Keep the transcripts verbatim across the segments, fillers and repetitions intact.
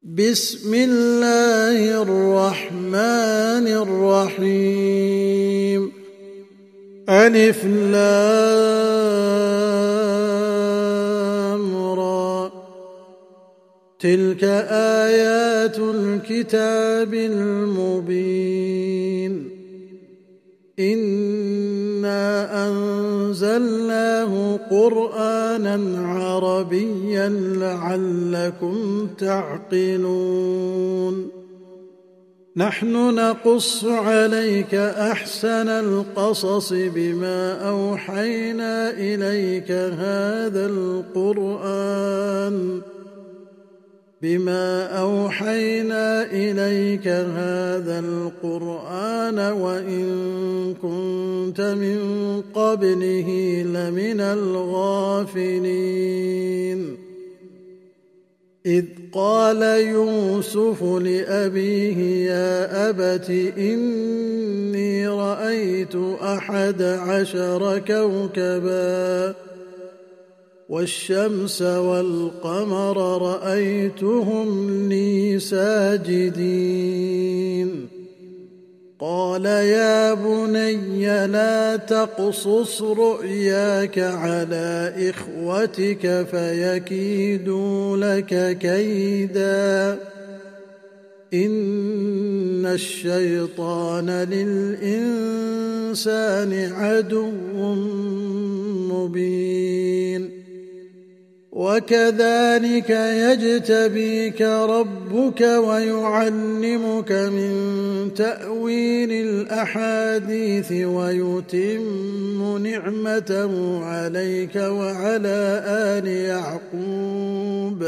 بسم الله الرحمن الرحيم. ألف لام را. تلك آيات الكتاب المبين. إنا أنزلناه قرآنا عربيا لعلكم تعقلون. نحن نقص عليك أحسن القصص بما أوحينا إليك هذا القرآن بما أوحينا إليك هذا القرآن وإن كنت من قبله لمن الغافلين. إذ قال يوسف لأبيه يا أبت إني رأيت أحد عشر كوكبا والشمس والقمر رأيتهم لي ساجدين. قال يا بني لا تقصص رؤياك على إخوتك فيكيدوا لك كيدا إن الشيطان للإنسان عدو مبين. وكذلك يجتبيك ربك ويعلمك من تأويل الأحاديث ويتم نعمته عليك وعلى آل يعقوب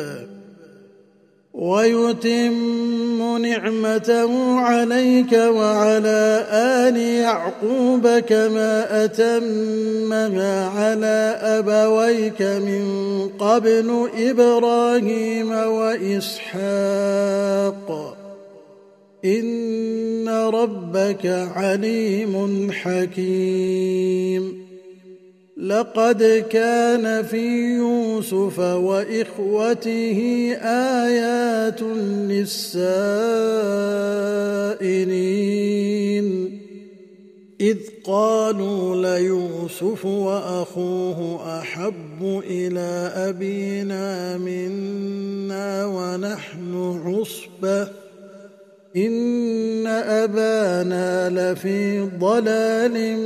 ويتم نعمته عليك وعلى آل يعقوب كما أتمها على أبويك من قبل إبراهيم وإسحاق إن ربك عليم حكيم. لقد كان في يوسف وإخوته آيات للسائلين إذ قالوا ليوسف وأخوه أحب إلى أبينا منا ونحن عصبة إن أبانا لفي ضلال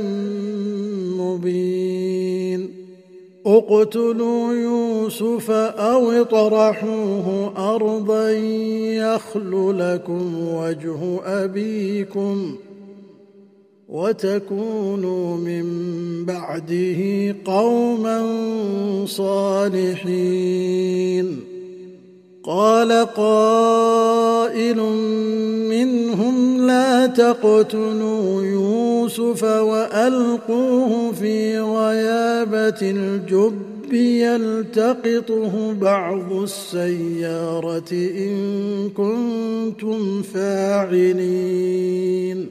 مبين. اقتلوا يوسف أو اطرحوه أرضا يخل لكم وجه أبيكم وتكونوا من بعده قوما صالحين. قال قائل منهم لا تقتلوا يوسف وألقوه في غيابة الجب يلتقطه بعض السيارة إن كنتم فاعلين.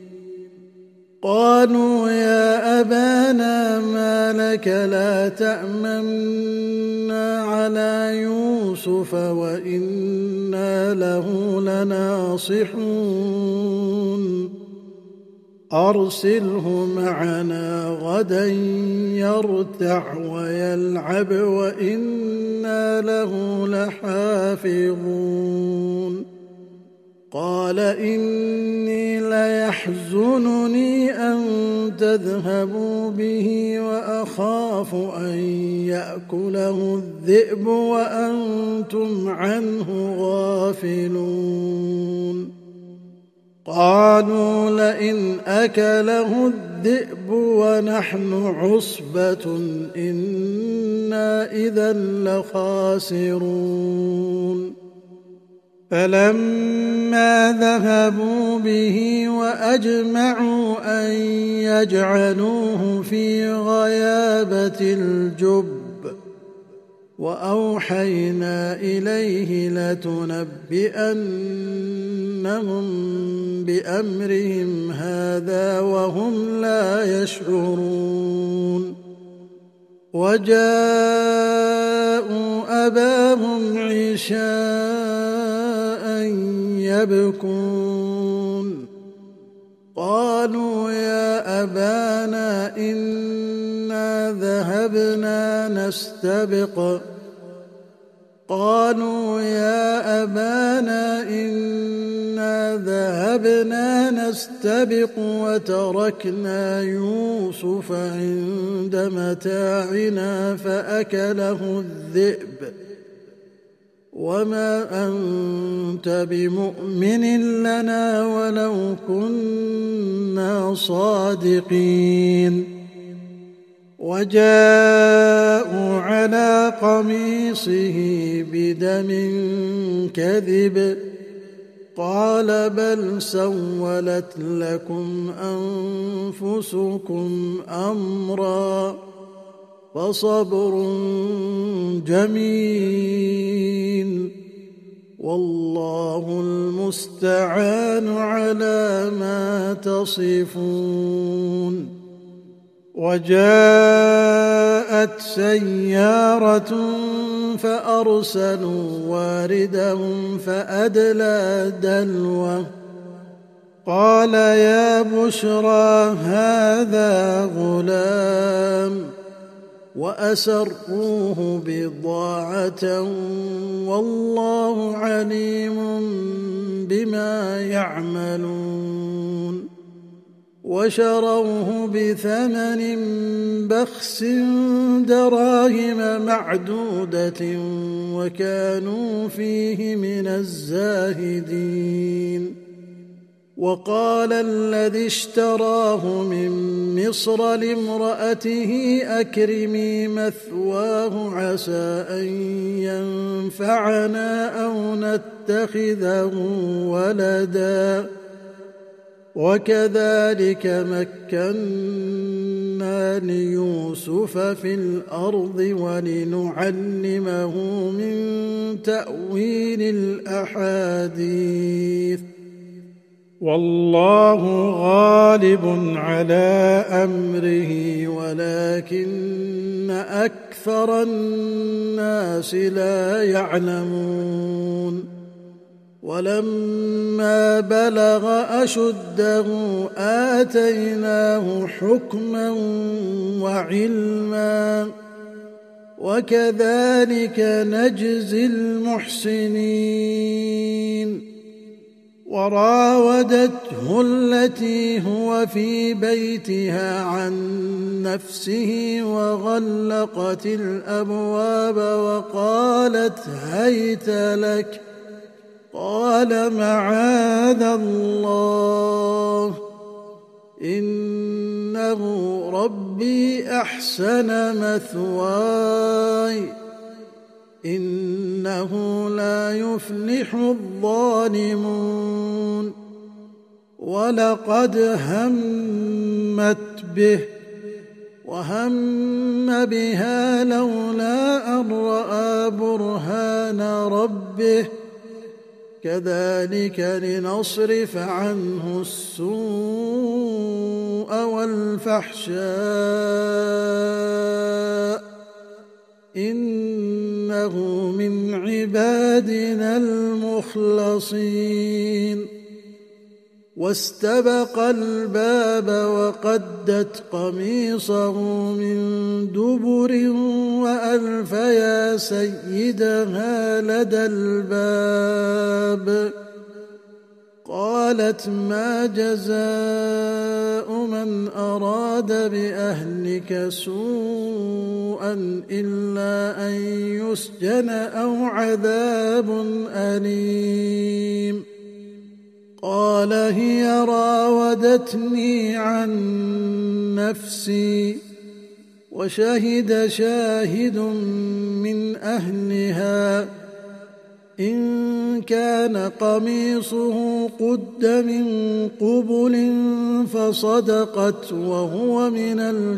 قالوا يا أبانا ما لك لا تأمنا على يوسف وإنا له لناصحون أرسله معنا غدا يرتع ويلعب وإنا له لحافظون. قال إني ليحزنني أن تذهبوا به وأخاف أن يأكله الذئب وأنتم عنه غافلون. قالوا لئن أكله الذئب ونحن عصبة إنا إذا لخاسرون. فلما ذهبوا به وأجمعوا أن يجعلوه في غيابة الجب وأوحينا إليه لتنبئنهم بأمرهم هذا وهم لا يشعرون. وجاءوا أباهم عشاء يبكون قالوا يا أبانا إنا ذهبنا نستبق قالوا يا أبانا إنا ذهبنا نستبق وتركنا يوسف عند متاعنا فأكله الذئب وما أنت بمؤمن لنا ولو كنا صادقين وجاءوا على قميصه بدم كذب قال بل سولت لكم أنفسكم أمرا فصبر جميل والله المستعان على ما تصفون وجاءت سيارة فأرسلوا واردهم فأدلى دلوه قال يا بشرى هذا غلام وأسروه بضاعة والله عليم بما يعملون وشروه بثمن بخس دراهم معدودة وكانوا فيه من الزاهدين وقال الذي اشتراه من مصر لامرأته أكرمي مثواه عسى أن ينفعنا أو نتخذه ولدا وكذلك مكنا ليوسف في الأرض ولنعلمه من تأويل الأحاديث والله غالب على أمره ولكن أكثر الناس لا يعلمون ولما بلغ أشده آتيناه حكما وعلما وكذلك نجزي المحسنين وراودته التي هو في بيتها عن نفسه وغلقت الأبواب وقالت هيت لك قال معاذ الله إنه ربي أحسن مثواي إنه لا يفلح الظالمون ولقد همت به وهم بها لولا أن رأى برهان ربه كذلك لنصرف عنه السوء والفحشاء إنه من عبادنا المخلصين واستبق الباب وقدت قميصه من دبر وألف يا سيدها لدى الباب قالت ما جزاء من أراد بأهلك سوءا إلا أن يسجن أو عذاب أليم قال هي راودتني عن نفسي وشهد شاهد من أهلها إن كان قميصه قد من قبل فصدقت وهو من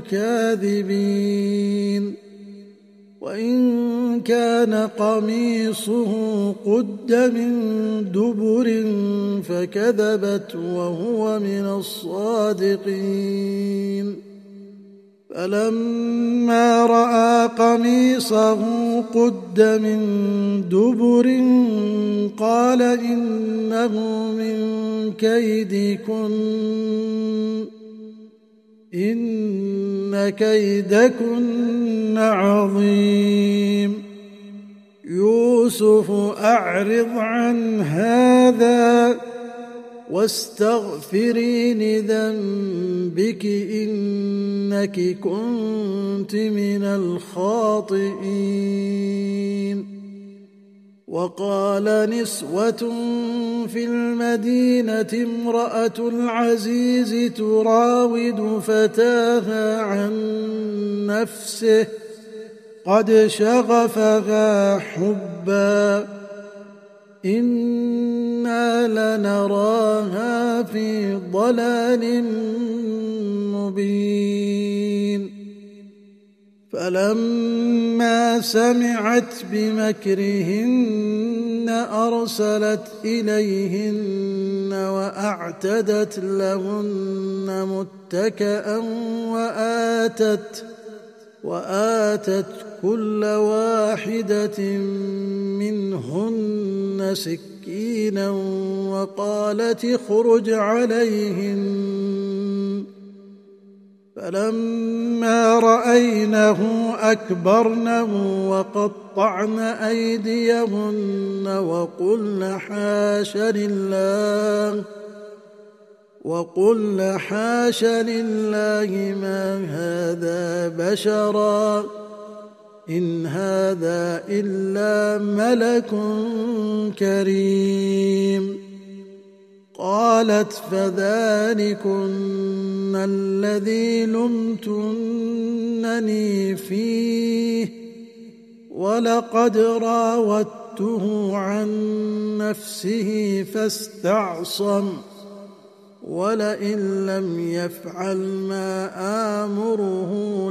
الكاذبين وإن كان قميصه قد من دبر فكذبت وهو من الصادقين فلما رأى قميصه قد من دبر قال إنه من كيدكن إن كيدكن عظيم يوسف أعرض عن هذا واستغفري لذنبك إنك كنت من الخاطئين. وقال نسوة في المدينة امرأة العزيز تراود فتاها عن نفسه قد شغفها حبا إنا لنراها في ضلال مبين. فلما سمعت بمكرهن أرسلت إليهن وأعتدت لهن متكأ وآتت وآتت كل واحدة منهن سكينا وقالت اخرج عليهن. فلما رأينه أكبرنه وقطعن أيديهن وقلن حاش لله وقلن حاش لله ما هذا بشرا إن هذا إلا ملك كريم. قالت فذلكن الذي لمتنني فيه ولقد راودته عن نفسه فاستعصم ولئن لم يفعل ما آمره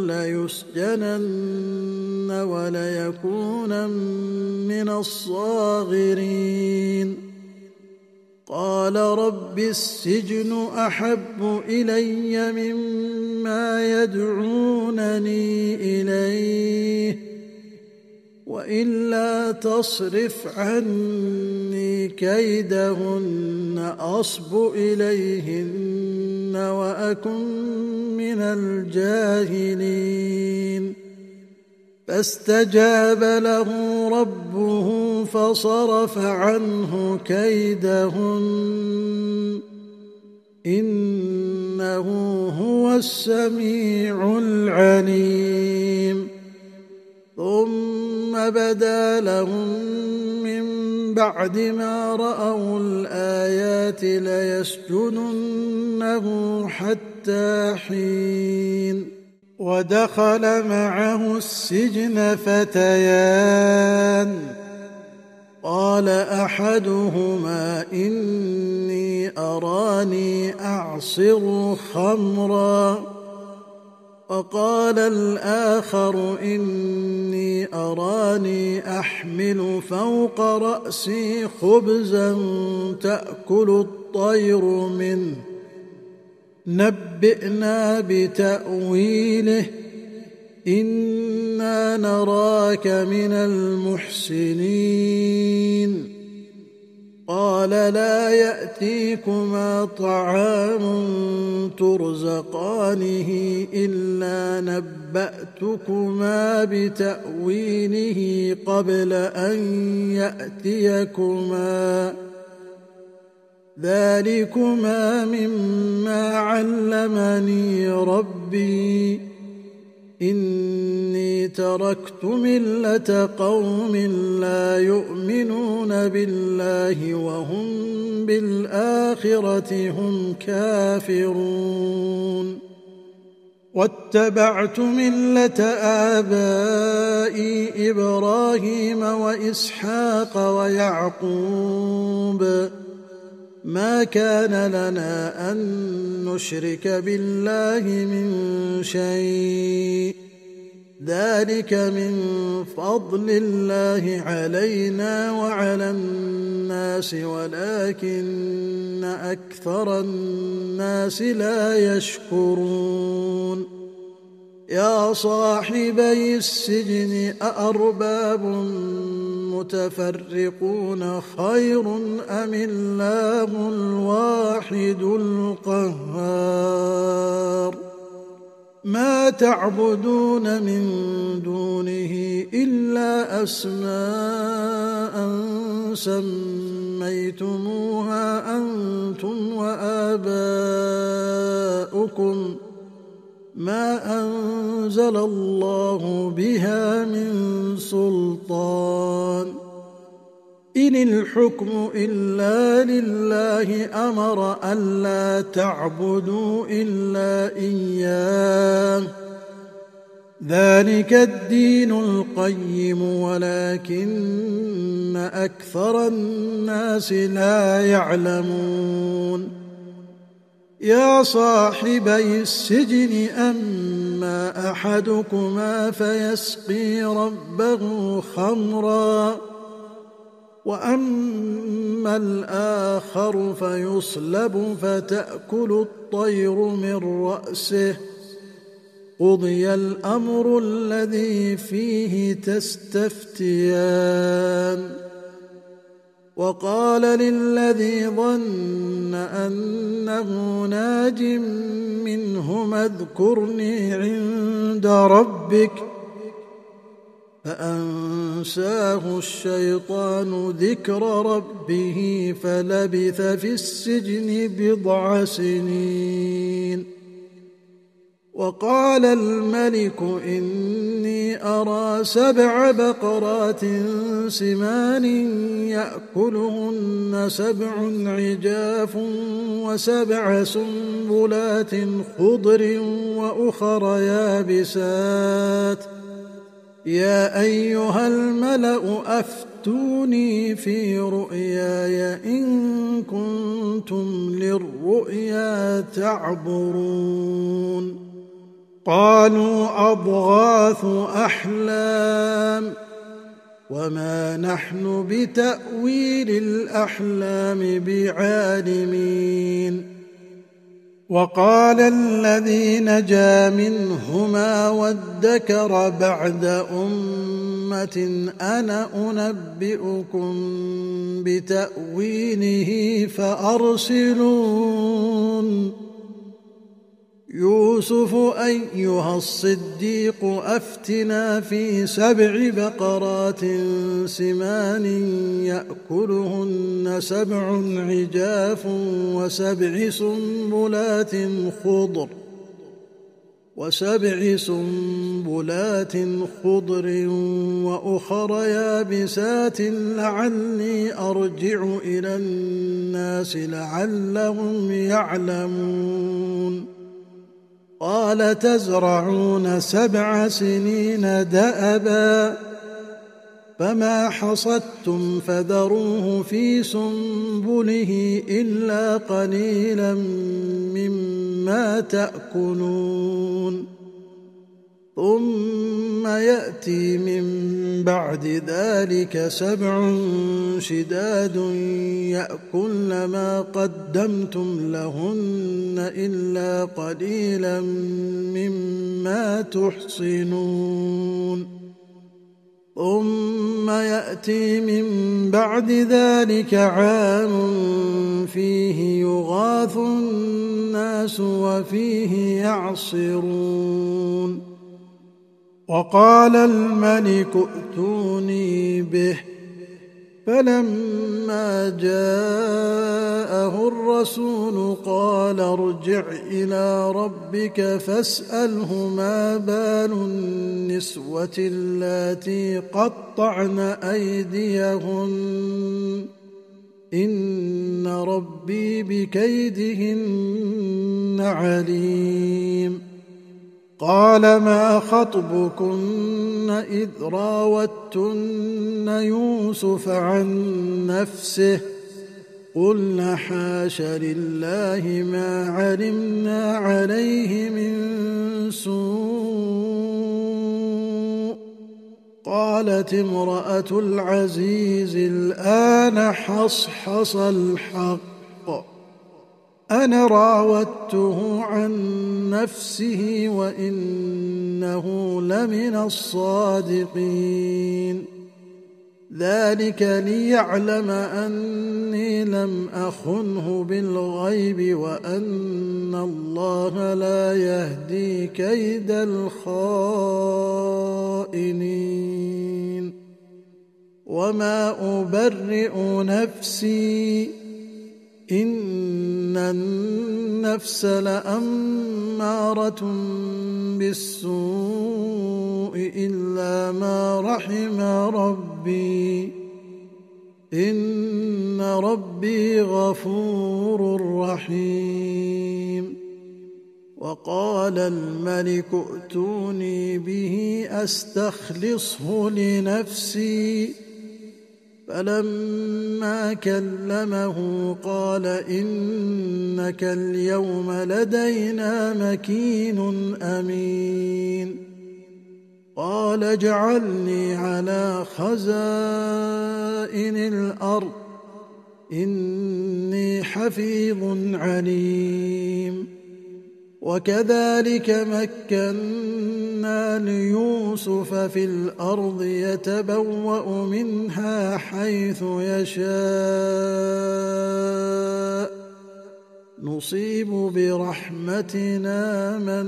ليسجنن وليكون من الصاغرين. قال رب السجن أحب إلي مما يدعونني إليه وإلا تصرف عني كيدهن أصب إليهن وأكن من الجاهلين. فاستجاب له ربه فصرف عنه كيدهن إنه هو السميع العليم. ثم بدا لهم من بعد ما رأوا الآيات ليسجننه حتى حين. ودخل معه السجن فتيان قال أحدهما إني أراني أعصر خمرا وقال الآخر إني أراني أحمل فوق رأسي خبزا تأكل الطير منه نبئنا بتأويله إنا نراك من المحسنين. قال لا يأتيكما طعام ترزقانه إلا نبأتكما بتأويله قبل أن يأتيكما ذلكما مما علمني ربي إني تركت ملة قوم لا يؤمنون بالله وهم بالآخرة هم كافرون واتبعت ملة آبائي إبراهيم وإسحاق ويعقوب ما كان لنا أن نشرك بالله من شيء ذلك من فضل الله علينا وعلى الناس ولكن أكثر الناس لا يشكرون. يا صاحبي السجن أأرباب متفرقون خير أم الله الواحد القهار ما تعبدون من دونه إلا أسماء سميتموها أنتم وآباؤكم ما أنزل الله بها من سلطان إن الحكم إلا لله أمر ألا تعبدوا إلا إياه ذلك الدين القيم ولكن أكثر الناس لا يعلمون يا صاحبي السجن أما أحدكما فيسقي ربه خمرا وأما الآخر فيصلب فتأكل الطير من رأسه قضي الأمر الذي فيه تستفتيان وقال للذي ظن أنه ناج منهما اذكرني عند ربك فأنساه الشيطان ذكر ربه فلبث في السجن بضع سنين وقال الملك إني أرى سبع بقرات سمان يأكلهن سبع عجاف وسبع سنبلات خضر وأخر يابسات يا أيها الملأ أفتوني في رؤياي إن كنتم للرؤيا تعبرون قالوا أضغاث أحلام وما نحن بتأويل الأحلام بعالمين وقال الذي نجا منهما وادكر بعد أمة أنا أنبئكم بتأويله فأرسلون يوسف أيها الصديق أفتنا في سبع بقرات سمان يأكلهن سبع عجاف وسبع سنبلات خضر وسبع سنبلات خضر وأخر يابسات لعلي أرجع إلى الناس لعلهم يعلمون قال تزرعون سبع سنين دأبا فما حصدتم فذروه في سنبله إلا قليلا مما تأكلون ثم يأتي من بعد ذلك سبع شداد يأكلن ما قدمتم لهن إلا قليلا مما تحصنون ثم يأتي من بعد ذلك عام فيه يغاث الناس وفيه يعصرون وقال الملك ائتوني به فلما جاءه الرسول قال ارجع إلى ربك فاسأله ما بال النسوة اللاتي قطعن أيديهن إن ربي بكيدهن عليم قال ما خطبكن إذ راوتن يوسف عن نفسه قلنا حاش لله ما علمنا عليه من سوء قالت امرأة العزيز الآن حصحص الحق أنا راودته عن نفسه وإنه لمن الصادقين ذلك ليعلم أني لم أخنه بالغيب وأن الله لا يهدي كيد الخائنين وما أبرئ نفسي إن النفس لأمارة بالسوء إلا ما رحم ربي إن ربي غفور رحيم وقال الملك ائتوني به أستخلصه لنفسي فلما كلمه قال إنك اليوم لدينا مكين أمين قال اجعلني على خزائن الأرض إني حفيظ عليم وكذلك مكنا ليوسف في الأرض يتبوأ منها حيث يشاء نصيب برحمتنا من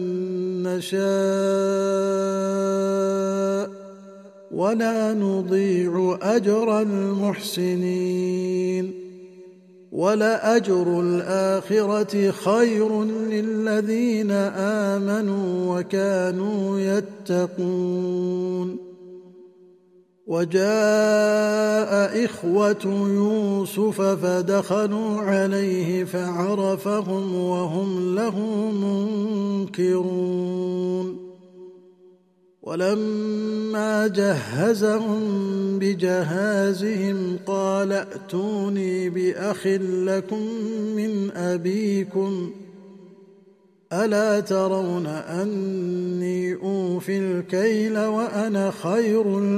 نشاء ولا نضيع أجر المحسنين ولأجر الآخرة خير للذين آمنوا وكانوا يتقون وجاء إخوة يوسف فدخلوا عليه فعرفهم وهم له منكرون ولما جهزهم بجهازهم قال ائتوني بأخ لكم من أبيكم ألا ترون أني أوفي الكيل وأنا خير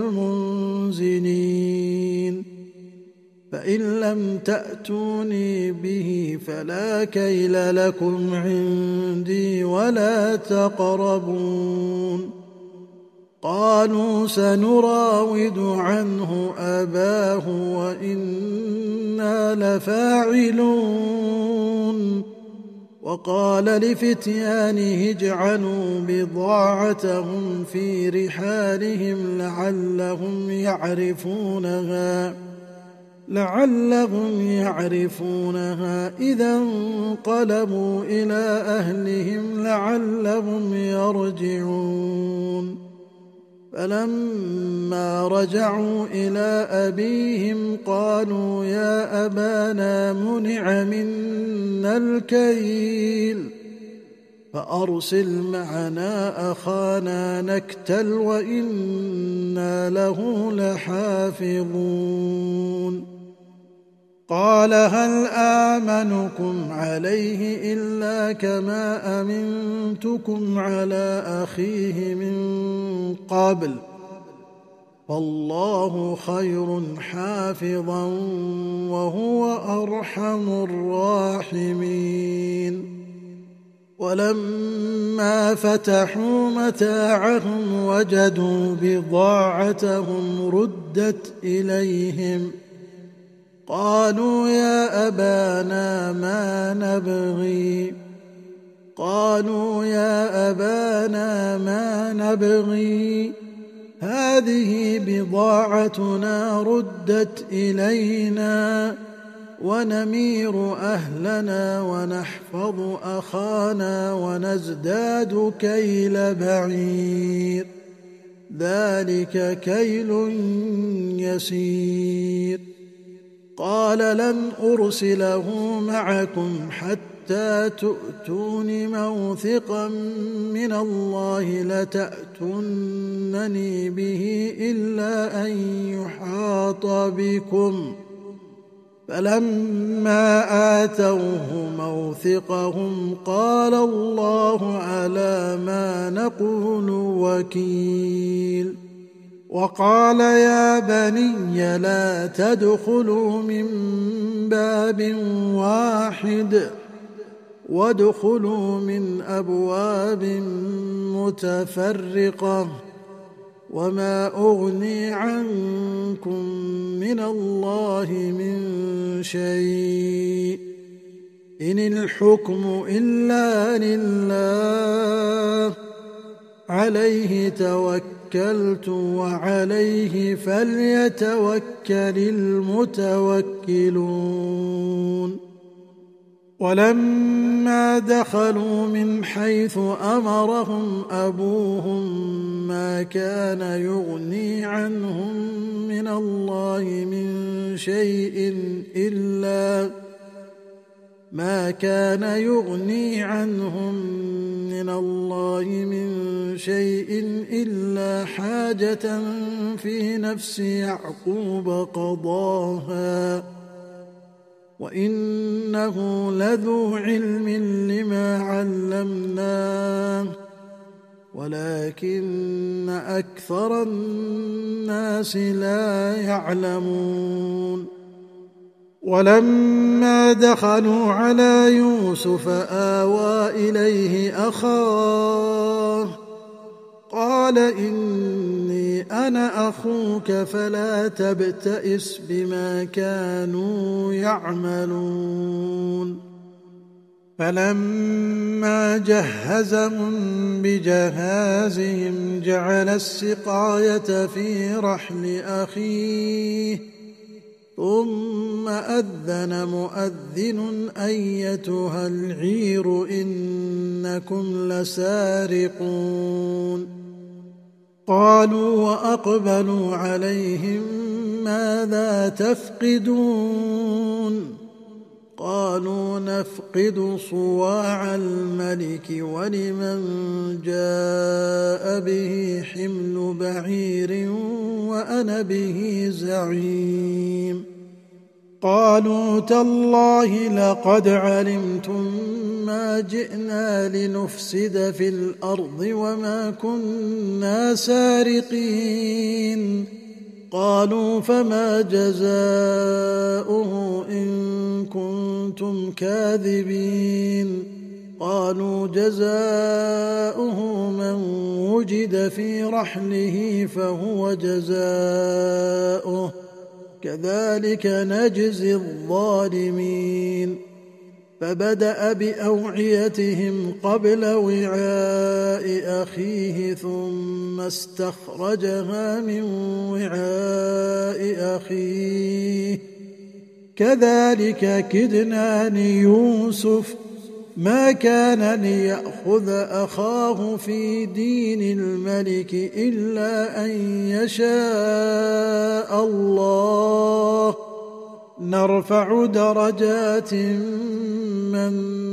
المنزلين فإن لم تأتوني به فلا كيل لكم عندي ولا تقربون قالوا سنراود عنه أباه وإنا لفاعلون وقال لفتيانه اجعلوا بضاعتهم في رحالهم لعلهم يعرفونها لعلهم يعرفونها إذا انقلبوا إلى أهلهم لعلهم يرجعون فلما رجعوا إلى أبيهم قالوا يا أبانا منع منا الكيل فأرسل معنا أخانا نكتل وإنا له لحافظون قال هل آمنكم عليه إلا كما أمنتكم على أخيه من قبل فالله خير حافظا وهو أرحم الراحمين ولما فتحوا متاعهم وجدوا بضاعتهم ردت إليهم قالوا يا أبانا ما نبغي قالوا يا أبانا ما نبغي هذه بضاعتنا ردت إلينا ونمير أهلنا ونحفظ أخانا ونزداد كيل بعير ذلك كيل يسير قال لن أرسله معكم حتى تؤتون موثقا من الله لتأتونني به إلا أن يحاط بكم فلما آتوه موثقهم قال الله على ما نقول وكيل وقال يا بني لا تدخلوا من باب واحد وادخلوا من أبواب متفرقة وما أغني عنكم من الله من شيء إن الحكم إلا لله عليه توكلت وعليه فليتوكل المتوكلون ولما دخلوا من حيث أمرهم أبوهم ما كان يغني عنهم من الله من شيء إلا ما كان يغني عنهم من الله من شيء إلا حاجة في نفس يعقوب قضاها وإنه لذو علم لما علمناه ولكن أكثر الناس لا يعلمون ولما دخلوا على يوسف آوى إليه أخاه قال إني أنا أخوك فلا تبتئس بما كانوا يعملون فلما جهزهم بجهازهم جعل السقاية في رحل أخيه ثم أذن مؤذن أيتها العير إنكم لسارقون قالوا وأقبلوا عليهم ماذا تفقدون قالوا نفقد صواع الملك ولمن جاء به حمل بعير وأنا به زعيم قالوا تالله لقد علمتم ما جئنا لنفسد في الأرض وما كنا سارقين قالوا فما جزاؤه إن كنتم كاذبين قالوا جزاؤه من وجد في رحله فهو جزاؤه كذلك نجزي الظالمين فبدأ بأوعيتهم قبل وعاء أخيه ثم استخرجها من وعاء أخيه كذلك كدنا ليوسف ما كان ليأخذ أخاه في دين الملك إلا أن يشاء الله نرفع درجات من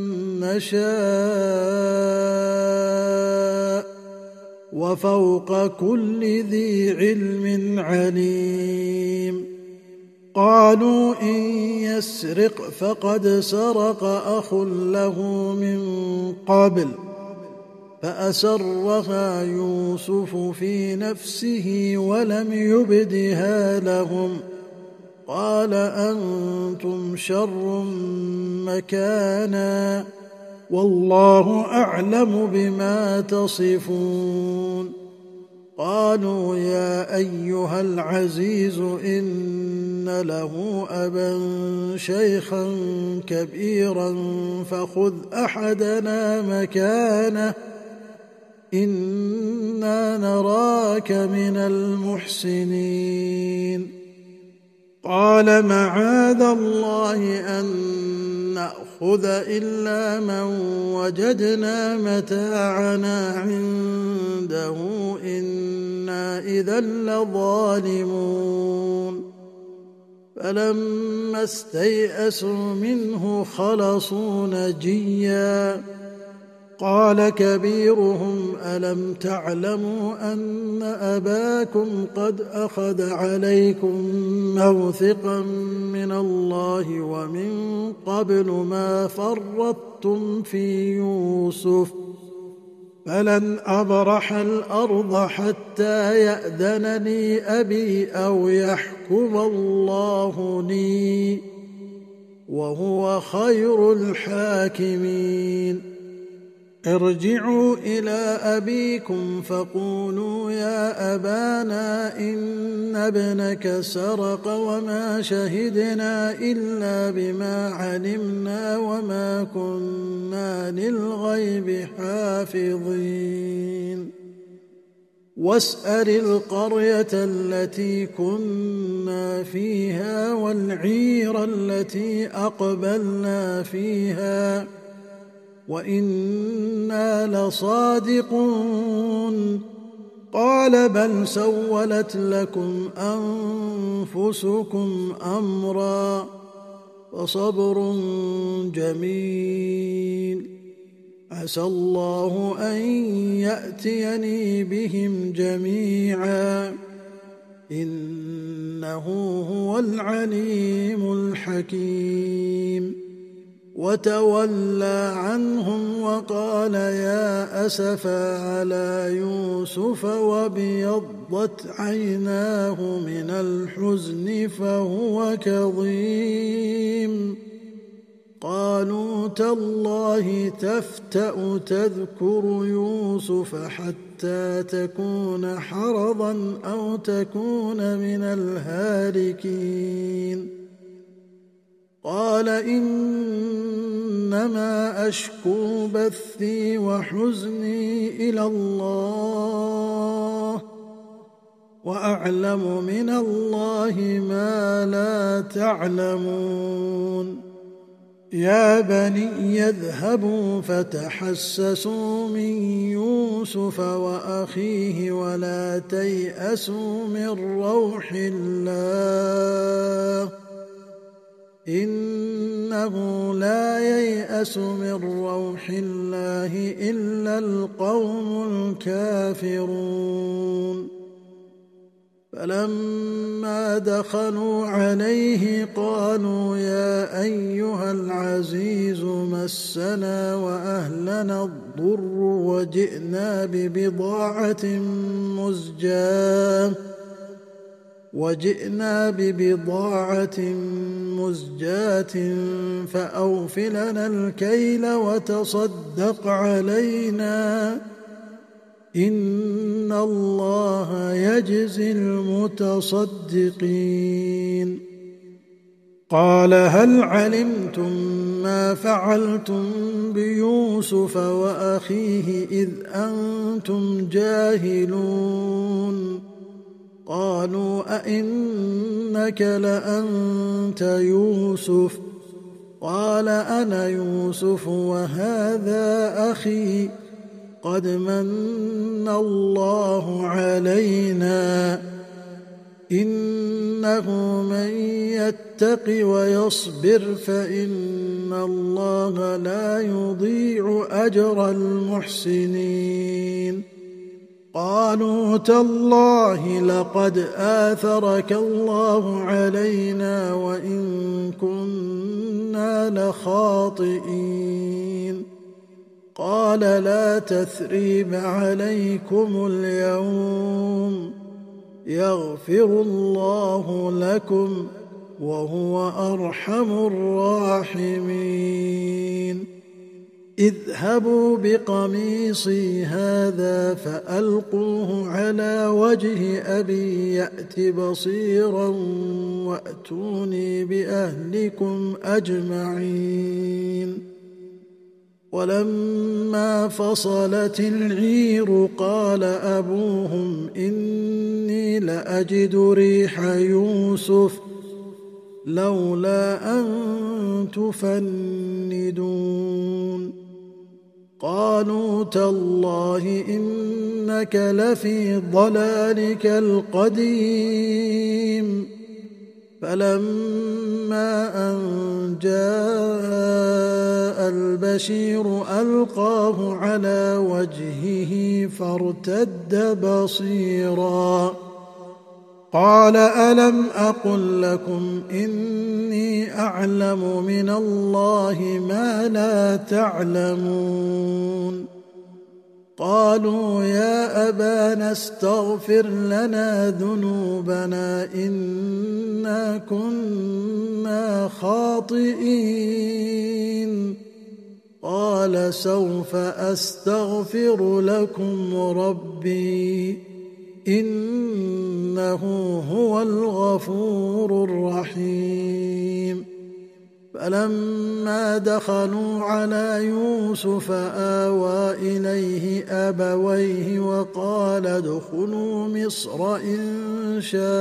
نشاء وفوق كل ذي علم عليم قالوا إن يسرق فقد سرق أخ له من قبل فأسرها يوسف في نفسه ولم يبدها لهم قال أنتم شر مكانا والله أعلم بما تصفون قالوا يا أيها العزيز إن له أبا شيخا كبيرا فخذ أحدنا مكانه إنا نراك من المحسنين قال معاذ الله أن نأخذ إلا من وجدنا متاعنا عنده إنا إذا لظالمون فلما استيئسوا منه خلصوا نجيا قال كبيرهم ألم تعلموا أن أباكم قد أخذ عليكم موثقا من الله ومن قبل ما فرطتم في يوسف فلن أبرح الأرض حتى يأذن لي أبي أو يحكم الله لي وهو خير الحاكمين ارجعوا إلى أبيكم فقولوا يا أبانا إن ابنك سرق وما شهدنا إلا بما علمنا وما كنا للغيب حافظين واسأل القرية التي كنا فيها والعير التي أقبلنا فيها وإنا لصادقون قال بل سولت لكم أنفسكم أمرا فصبر جميل عسى الله أن يأتيني بهم جميعا إنه هو العليم الحكيم وتولى عنهم وقال يا أسفا على يوسف وابيضت عيناه من الحزن فهو كظيم قالوا تالله تفتأ تذكر يوسف حتى تكون حرضا أو تكون من الهالكين قال إنما أشكو بثي وحزني إلى الله وأعلم من الله ما لا تعلمون يا بني اذهبوا فتحسسوا من يوسف وأخيه ولا تيأسوا من روح الله إنه لا ييأس من روح الله إلا القوم الكافرون فلما دخلوا عليه قالوا يا أيها العزيز مسنا وأهلنا الضر وجئنا ببضاعة مزجاة وجئنا ببضاعة مزجاة فأوف لنا الكيل وتصدق علينا إن الله يجزي المتصدقين قال هل علمتم ما فعلتم بيوسف وأخيه إذ أنتم جاهلون قالوا أئنك لأنت يوسف قال أنا يوسف وهذا أخي قد من الله علينا إنه من يتق ويصبر فإن الله لا يضيع أجر المحسنين قالوا تالله لقد آثرك الله علينا وإن كنا لخاطئين قال لا تثريب عليكم اليوم يغفر الله لكم وهو أرحم الراحمين اذهبوا بقميصي هذا فألقوه على وجه أبي يأت بصيرا وأتوني بأهلكم أجمعين ولما فصلت العير قال أبوهم إني لأجد ريح يوسف لولا أن تفندون قالوا تالله إنك لفي ضلالك القديم فلما أن جاء البشير ألقاه على وجهه فارتد بصيرا قال ألم أقل لكم إني أعلم من الله ما لا تعلمون قالوا يا أبانا استغفر لنا ذنوبنا إنا كنا خاطئين قال سوف أستغفر لكم ربي إنه هو الغفور الرحيم فلما دخلوا على يوسف آوى إليه أبويه وقال ادخلوا مصر إن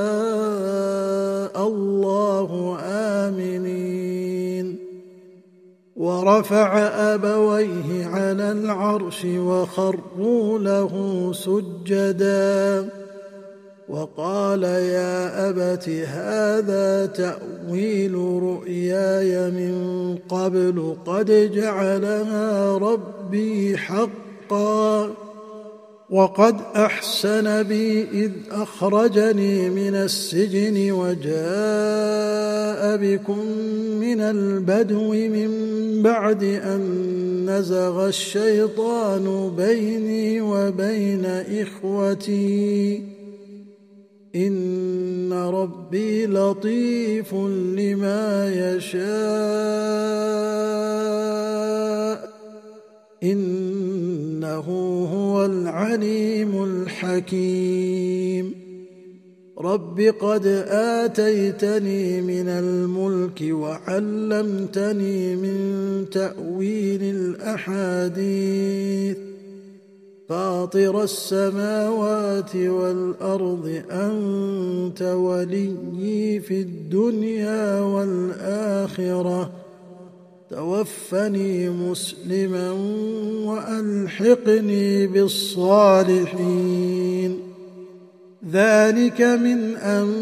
شاء الله آمنين ورفع أبويه على العرش وخروا له سجدا وقال يا أبت هذا تأويل رؤياي من قبل قد جعلها ربي حقا وقد أحسن بي إذ أخرجني من السجن وجاء بكم من البدو من بعد أن نزغ الشيطان بيني وبين إخوتي إن ربي لطيف لما يشاء إنه هو العليم الحكيم رب قد آتيتني من الملك وعلمتني من تأويل الأحاديث فاطر السماوات والأرض أنت وليي في الدنيا والآخرة توفني مسلما وألحقني بالصالحين ذلك من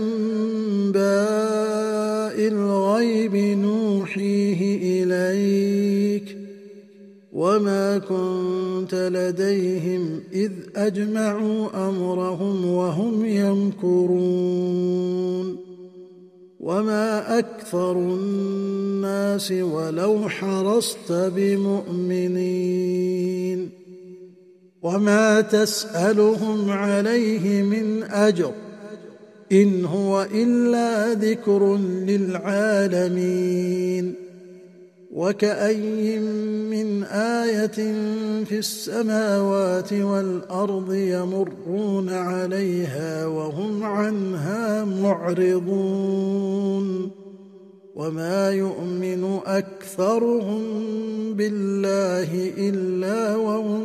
أنباء الغيب نوحيه إليك وما كنت لديهم إذ أجمعوا أمرهم وهم يمكرون وما أكثر الناس ولو حرصت بمؤمنين وما تسألهم عليه من أجر إن هو إلا ذكر للعالمين وكأي من آية في السماوات والأرض يمرون عليها وهم عنها معرضون وما يؤمن أكثرهم بالله إلا وهم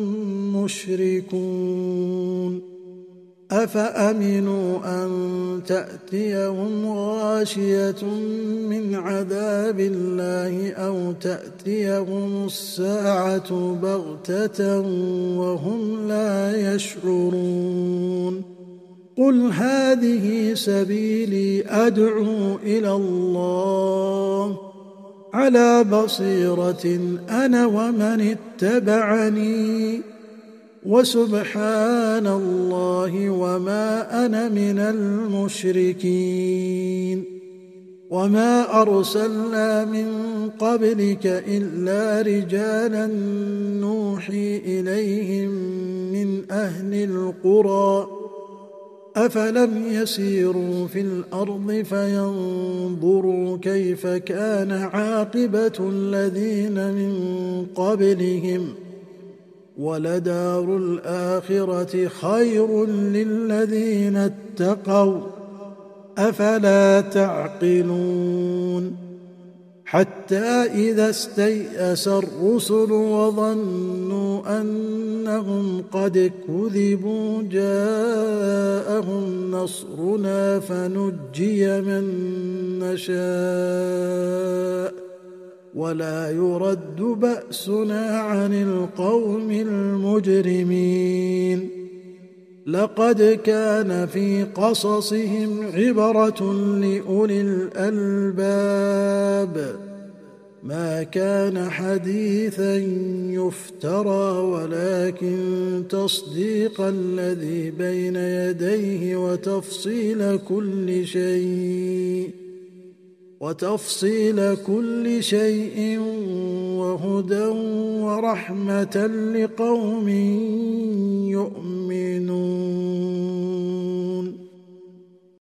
مشركون أفأمنوا أن تأتيهم غاشية من عذاب الله أو تأتيهم الساعة بغتة وهم لا يشعرون قل هذه سبيلي أدعو إلى الله على بصيرة أنا ومن اتبعني وسبحان الله وما أنا من المشركين وما أرسلنا من قبلك إلا رجالا نوحي إليهم من أهل القرى أفلم يسيروا في الأرض فينظروا كيف كان عاقبة الذين من قبلهم ولدار الآخرة خير للذين اتقوا أفلا تعقلون حتى إذا استيأس الرسل وظنوا أنهم قد كذبوا جاءهم نصرنا فنجي من نشاء ولا يرد بأسنا عن القوم المجرمين لقد كان في قصصهم عبرة لأولي الألباب ما كان حديثا يفترى ولكن تصديق الذي بين يديه وتفصيل كل شيء وتفصيل كل شيء وهدى ورحمة لقوم يؤمنون